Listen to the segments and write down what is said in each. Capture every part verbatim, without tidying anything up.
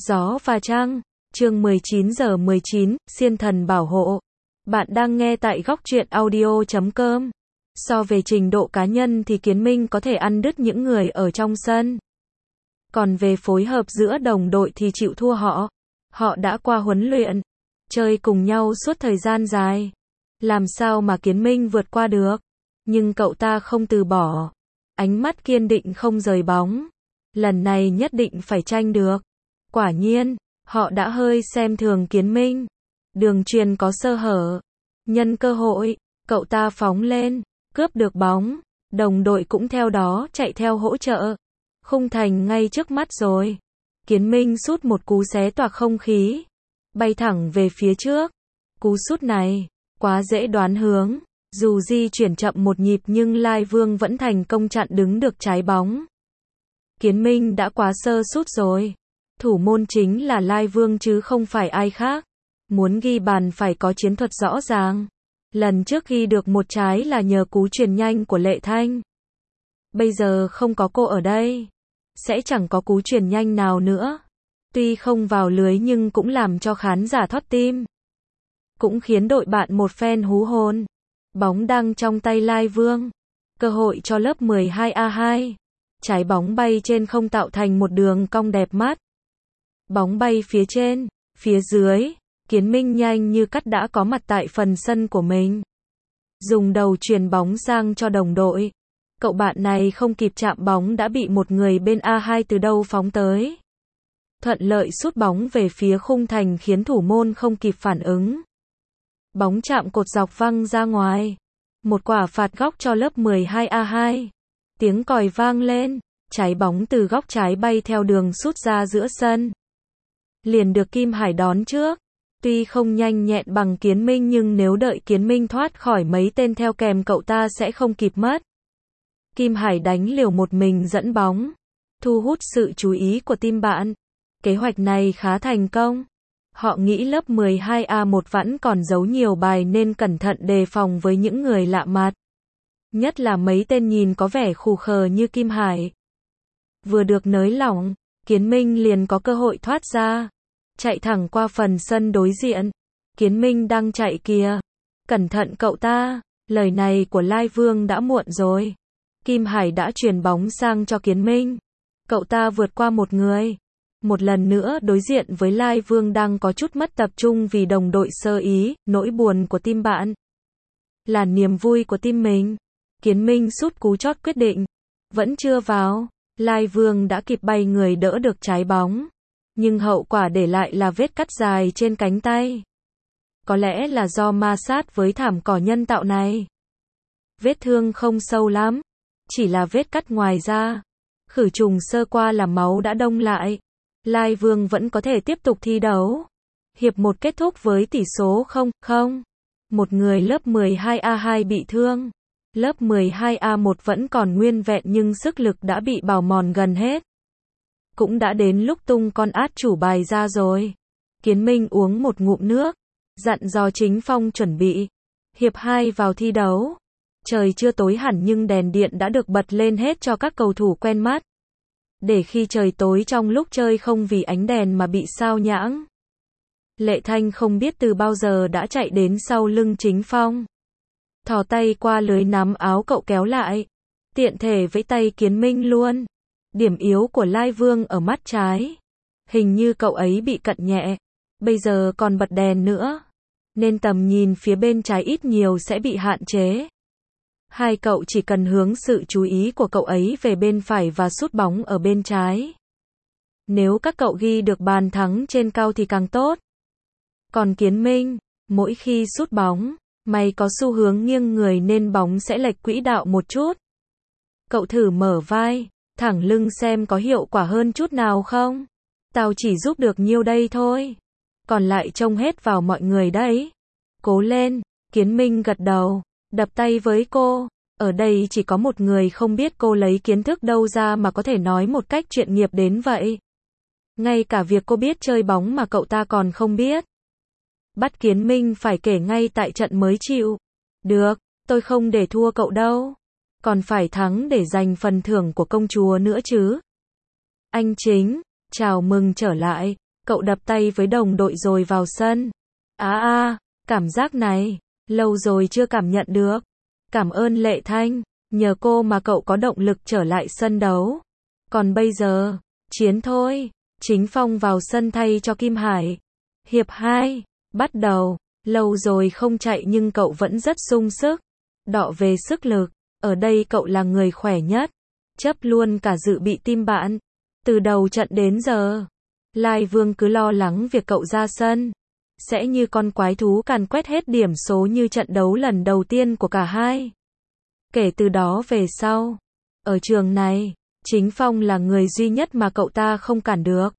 Gió và trăng, chương mười chín giờ mười chín, Xiên thần bảo hộ. Bạn đang nghe tại góc truyện audio chấm com. So về trình độ cá nhân thì Kiến Minh có thể ăn đứt những người ở trong sân. Còn về phối hợp giữa đồng đội thì chịu thua họ. Họ đã qua huấn luyện, chơi cùng nhau suốt thời gian dài. Làm sao mà Kiến Minh vượt qua được? Nhưng cậu ta không từ bỏ. Ánh mắt kiên định không rời bóng. Lần này nhất định phải tranh được. Quả nhiên, họ đã hơi xem thường Kiến Minh. Đường chuyền có sơ hở. Nhân cơ hội, cậu ta phóng lên, cướp được bóng. Đồng đội cũng theo đó chạy theo hỗ trợ. Khung thành ngay trước mắt rồi. Kiến Minh sút một cú xé toạc không khí. Bay thẳng về phía trước. Cú sút này, quá dễ đoán hướng. Dù di chuyển chậm một nhịp nhưng Lai Vương vẫn thành công chặn đứng được trái bóng. Kiến Minh đã quá sơ sút rồi. Thủ môn chính là Lai Vương chứ không phải ai khác. Muốn ghi bàn phải có chiến thuật rõ ràng. Lần trước ghi được một trái là nhờ cú chuyền nhanh của Lệ Thanh. Bây giờ không có cô ở đây, sẽ chẳng có cú chuyền nhanh nào nữa. Tuy không vào lưới nhưng cũng làm cho khán giả thót tim. Cũng khiến đội bạn một phen hú hồn. Bóng đang trong tay Lai Vương. Cơ hội cho lớp mười hai A hai. Trái bóng bay trên không tạo thành một đường cong đẹp mắt. Bóng bay phía trên, phía dưới. Kiến Minh nhanh như cắt đã có mặt tại phần sân của mình. Dùng đầu chuyền bóng sang cho đồng đội. Cậu bạn này không kịp chạm bóng đã bị một người bên A hai từ đâu phóng tới. Thuận lợi sút bóng về phía khung thành khiến thủ môn không kịp phản ứng. Bóng chạm cột dọc văng ra ngoài. Một quả phạt góc cho lớp mười hai A hai. Tiếng còi vang lên, trái bóng từ góc trái bay theo đường sút ra giữa sân. Liền được Kim Hải đón trước. Tuy không nhanh nhẹn bằng Kiến Minh nhưng nếu đợi Kiến Minh thoát khỏi mấy tên theo kèm cậu ta sẽ không kịp mất. Kim Hải đánh liều một mình dẫn bóng, thu hút sự chú ý của team bạn. Kế hoạch này khá thành công. Họ nghĩ lớp mười hai A một vẫn còn giấu nhiều bài nên cẩn thận đề phòng với những người lạ mặt. Nhất là mấy tên nhìn có vẻ khù khờ như Kim Hải. Vừa được nới lỏng, Kiến Minh liền có cơ hội thoát ra. Chạy thẳng qua phần sân đối diện. Kiến Minh đang chạy kìa. Cẩn thận cậu ta. Lời này của Lai Vương đã muộn rồi. Kim Hải đã chuyền bóng sang cho Kiến Minh. Cậu ta vượt qua một người. Một lần nữa đối diện với Lai Vương đang có chút mất tập trung vì đồng đội sơ ý. Nỗi buồn của team bạn là niềm vui của team mình. Kiến Minh sút cú chót quyết định. Vẫn chưa vào. Lai Vương đã kịp bay người đỡ được trái bóng. Nhưng hậu quả để lại là vết cắt dài trên cánh tay. Có lẽ là do ma sát với thảm cỏ nhân tạo này. Vết thương không sâu lắm. Chỉ là vết cắt ngoài da. Khử trùng sơ qua làm máu đã đông lại. Lai Vương vẫn có thể tiếp tục thi đấu. Hiệp một kết thúc với tỷ số không không. Một người lớp mười hai A hai bị thương. Lớp mười hai A một vẫn còn nguyên vẹn nhưng sức lực đã bị bào mòn gần hết. Cũng đã đến lúc tung con át chủ bài ra rồi. Kiến Minh uống một ngụm nước. Dặn dò Chính Phong chuẩn bị. Hiệp hai vào thi đấu. Trời chưa tối hẳn nhưng đèn điện đã được bật lên hết cho các cầu thủ quen mắt. Để khi trời tối trong lúc chơi không vì ánh đèn mà bị sao nhãng. Lệ Thanh không biết từ bao giờ đã chạy đến sau lưng Chính Phong. Thò tay qua lưới nắm áo cậu kéo lại. Tiện thể với tay Kiến Minh luôn. Điểm yếu của Lai Vương ở mắt trái. Hình như cậu ấy bị cận nhẹ. Bây giờ còn bật đèn nữa. Nên tầm nhìn phía bên trái ít nhiều sẽ bị hạn chế. Hai cậu chỉ cần hướng sự chú ý của cậu ấy về bên phải và sút bóng ở bên trái. Nếu các cậu ghi được bàn thắng trên cao thì càng tốt. Còn Kiến Minh, mỗi khi sút bóng, mày có xu hướng nghiêng người nên bóng sẽ lệch quỹ đạo một chút. Cậu thử mở vai, thẳng lưng xem có hiệu quả hơn chút nào không? Tao chỉ giúp được nhiêu đây thôi. Còn lại trông hết vào mọi người đấy. Cố lên, Kiến Minh gật đầu, đập tay với cô. Ở đây chỉ có một người không biết cô lấy kiến thức đâu ra mà có thể nói một cách chuyên nghiệp đến vậy. Ngay cả việc cô biết chơi bóng mà cậu ta còn không biết. Bắt Kiến Minh phải kể ngay tại trận mới chịu. Được, tôi không để thua cậu đâu. Còn phải thắng để giành phần thưởng của công chúa nữa chứ. Anh Chính, chào mừng trở lại. Cậu đập tay với đồng đội rồi vào sân. À à, cảm giác này, lâu rồi chưa cảm nhận được. Cảm ơn Lệ Thanh, nhờ cô mà cậu có động lực trở lại sân đấu. Còn bây giờ, chiến thôi. Chính Phong vào sân thay cho Kim Hải. Hiệp hai, bắt đầu. Lâu rồi không chạy nhưng cậu vẫn rất sung sức. Đọ về sức lực, ở đây cậu là người khỏe nhất. Chấp luôn cả dự bị team bạn. Từ đầu trận đến giờ, Lai Vương cứ lo lắng việc cậu ra sân sẽ như con quái thú càn quét hết điểm số như trận đấu lần đầu tiên của cả hai. Kể từ đó về sau, ở trường này, Chính Phong là người duy nhất mà cậu ta không cản được.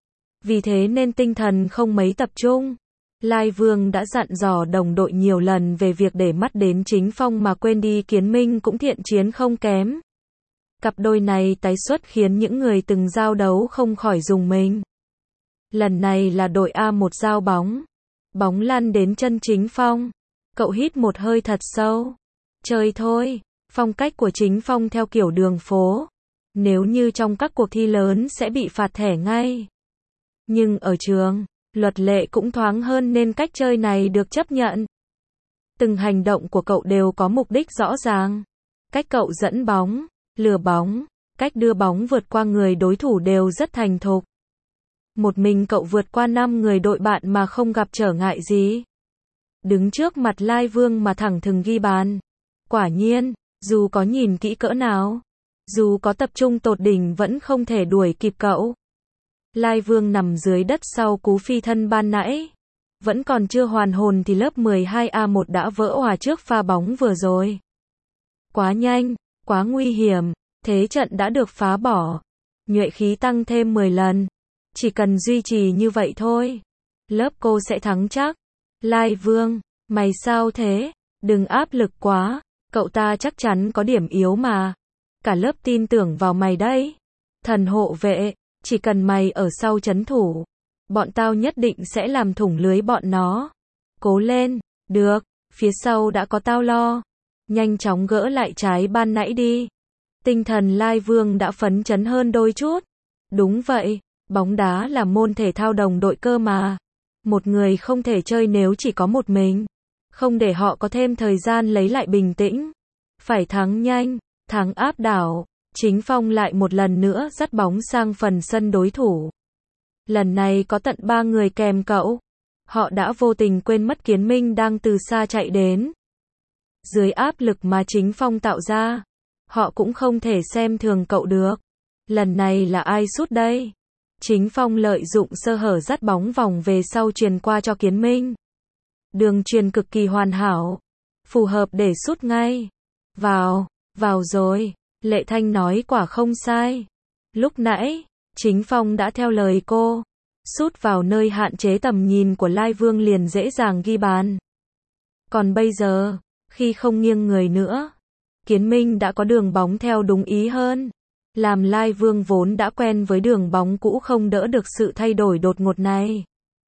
Vì thế nên tinh thần không mấy tập trung. Lai Vương đã dặn dò đồng đội nhiều lần về việc để mắt đến Chính Phong mà quên đi Kiến Minh cũng thiện chiến không kém. Cặp đôi này tái xuất khiến những người từng giao đấu không khỏi rùng mình. Lần này là đội A một giao bóng. Bóng lăn đến chân Chính Phong. Cậu hít một hơi thật sâu. Chơi thôi. Phong cách của Chính Phong theo kiểu đường phố. Nếu như trong các cuộc thi lớn sẽ bị phạt thẻ ngay. Nhưng ở trường, luật lệ cũng thoáng hơn nên cách chơi này được chấp nhận. Từng hành động của cậu đều có mục đích rõ ràng. Cách cậu dẫn bóng, lừa bóng, cách đưa bóng vượt qua người đối thủ đều rất thành thục. Một mình cậu vượt qua năm người đội bạn mà không gặp trở ngại gì. Đứng trước mặt Lai Vương mà thẳng thừng ghi bàn. Quả nhiên, dù có nhìn kỹ cỡ nào, dù có tập trung tột đỉnh vẫn không thể đuổi kịp cậu. Lai Vương nằm dưới đất sau cú phi thân ban nãy. Vẫn còn chưa hoàn hồn thì lớp mười hai A một đã vỡ òa trước pha bóng vừa rồi. Quá nhanh, quá nguy hiểm, thế trận đã được phá bỏ. Nhuệ khí tăng thêm mười lần. Chỉ cần duy trì như vậy thôi. Lớp cô sẽ thắng chắc. Lai Vương, mày sao thế? Đừng áp lực quá. Cậu ta chắc chắn có điểm yếu mà. Cả lớp tin tưởng vào mày đấy. Thần hộ vệ, chỉ cần mày ở sau trấn thủ. Bọn tao nhất định sẽ làm thủng lưới bọn nó. Cố lên, được, phía sau đã có tao lo. Nhanh chóng gỡ lại trái ban nãy đi. Tinh thần Lai Vương đã phấn chấn hơn đôi chút. Đúng vậy, bóng đá là môn thể thao đồng đội cơ mà. Một người không thể chơi nếu chỉ có một mình. Không để họ có thêm thời gian lấy lại bình tĩnh. Phải thắng nhanh, thắng áp đảo. Chính Phong lại một lần nữa dắt bóng sang phần sân đối thủ. Lần này có tận ba người kèm cậu. Họ đã vô tình quên mất Kiến Minh đang từ xa chạy đến. Dưới áp lực mà Chính Phong tạo ra, họ cũng không thể xem thường cậu được. Lần này là ai sút đây? Chính Phong lợi dụng sơ hở dắt bóng vòng về sau truyền qua cho Kiến Minh. Đường truyền cực kỳ hoàn hảo, phù hợp để sút ngay. Vào, vào rồi, Lệ Thanh nói quả không sai. Lúc nãy, Chính Phong đã theo lời cô, sút vào nơi hạn chế tầm nhìn của Lai Vương liền dễ dàng ghi bàn. Còn bây giờ, khi không nghiêng người nữa, Kiến Minh đã có đường bóng theo đúng ý hơn. Làm Lai Vương vốn đã quen với đường bóng cũ không đỡ được sự thay đổi đột ngột này.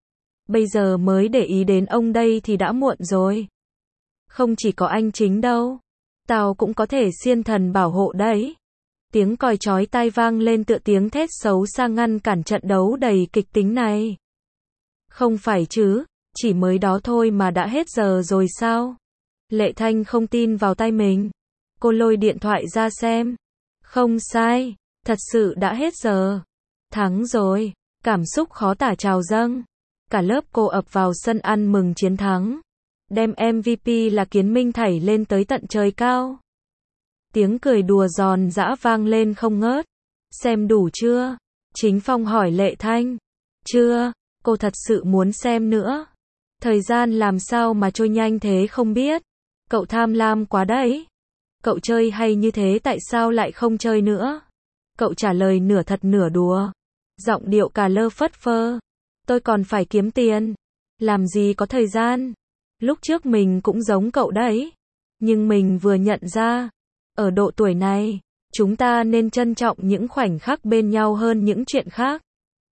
Bây giờ mới để ý đến ông đây thì đã muộn rồi. Không chỉ có anh Chính đâu, tao cũng có thể xiên thần bảo hộ đấy. Tiếng còi chói tai vang lên tựa tiếng thét xấu xa ngăn cản trận đấu đầy kịch tính này. Không phải chứ, chỉ mới đó thôi mà đã hết giờ rồi sao? Lệ Thanh không tin vào tai mình. Cô lôi điện thoại ra xem. Không sai, thật sự đã hết giờ. Thắng rồi, cảm xúc khó tả trào dâng. Cả lớp cô ập vào sân ăn mừng chiến thắng. Đem em vê pê là Kiến Minh thảy lên tới tận trời cao. Tiếng cười đùa giòn giã vang lên không ngớt. Xem đủ chưa? Chính Phong hỏi Lệ Thanh. Chưa, cô thật sự muốn xem nữa. Thời gian làm sao mà trôi nhanh thế không biết. Cậu tham lam quá đấy. Cậu chơi hay như thế tại sao lại không chơi nữa? Cậu trả lời nửa thật nửa đùa. Giọng điệu cà lơ phất phơ. Tôi còn phải kiếm tiền. Làm gì có thời gian. Lúc trước mình cũng giống cậu đấy. Nhưng mình vừa nhận ra. Ở độ tuổi này, chúng ta nên trân trọng những khoảnh khắc bên nhau hơn những chuyện khác.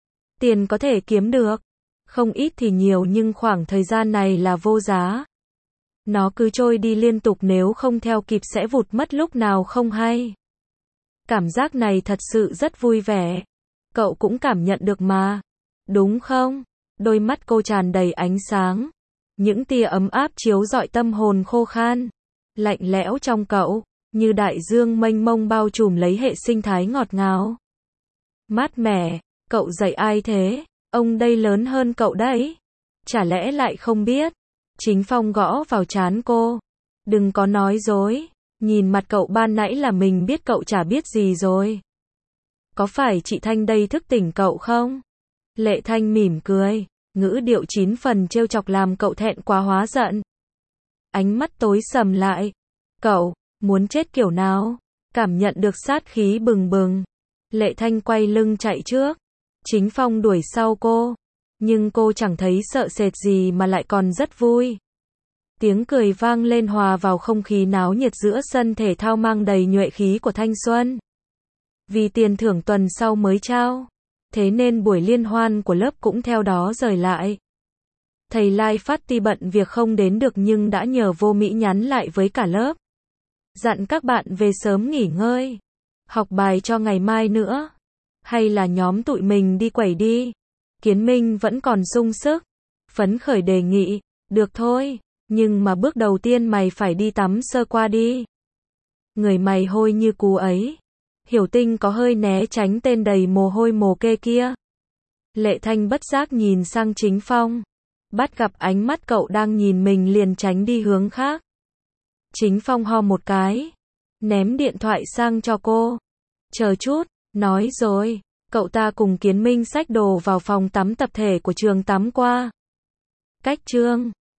Tiền có thể kiếm được. Không ít thì nhiều nhưng khoảng thời gian này là vô giá. Nó cứ trôi đi liên tục nếu không theo kịp sẽ vụt mất lúc nào không hay. Cảm giác này thật sự rất vui vẻ. Cậu cũng cảm nhận được mà. đúng không? Đôi mắt cô tràn đầy ánh sáng. Những tia ấm áp chiếu rọi tâm hồn khô khan, lạnh lẽo trong cậu, như đại dương mênh mông bao trùm lấy hệ sinh thái ngọt ngào. Mát mẻ, cậu dạy ai thế? Ông đây lớn hơn cậu đấy. Chả lẽ lại không biết? Chính Phong gõ vào trán cô. Đừng có nói dối. Nhìn mặt cậu ban nãy là mình biết cậu chả biết gì rồi. Có phải chị Thanh đây thức tỉnh cậu không? Lệ Thanh mỉm cười, ngữ điệu chín phần trêu chọc làm cậu thẹn quá hóa giận. Ánh mắt tối sầm lại. Cậu, muốn chết kiểu nào? Cảm nhận được sát khí bừng bừng. Lệ Thanh quay lưng chạy trước. Chính Phong đuổi sau cô. Nhưng cô chẳng thấy sợ sệt gì mà lại còn rất vui. Tiếng cười vang lên hòa vào không khí náo nhiệt giữa sân thể thao mang đầy nhuệ khí của thanh xuân. Vì tiền thưởng tuần sau mới trao, thế nên buổi liên hoan của lớp cũng theo đó rời lại. Thầy Lai Phát ti bận việc không đến được nhưng đã nhờ Vô Mỹ nhắn lại với cả lớp. Dặn các bạn về sớm nghỉ ngơi, học bài cho ngày mai nữa. Hay là nhóm tụi mình đi quẩy đi. Kiến Minh vẫn còn sung sức, phấn khởi đề nghị, được thôi, nhưng mà bước đầu tiên mày phải đi tắm sơ qua đi. Người mày hôi như cú ấy. Hiểu Tinh có hơi né tránh tên đầy mồ hôi mồ kê kia. Lệ Thanh bất giác nhìn sang Chính Phong. Bắt gặp ánh mắt cậu đang nhìn mình liền tránh đi hướng khác. Chính Phong ho một cái, ném điện thoại sang cho cô. Chờ chút, nói rồi, cậu ta cùng Kiến Minh xách đồ vào phòng tắm tập thể của trường tắm qua. Cách trương.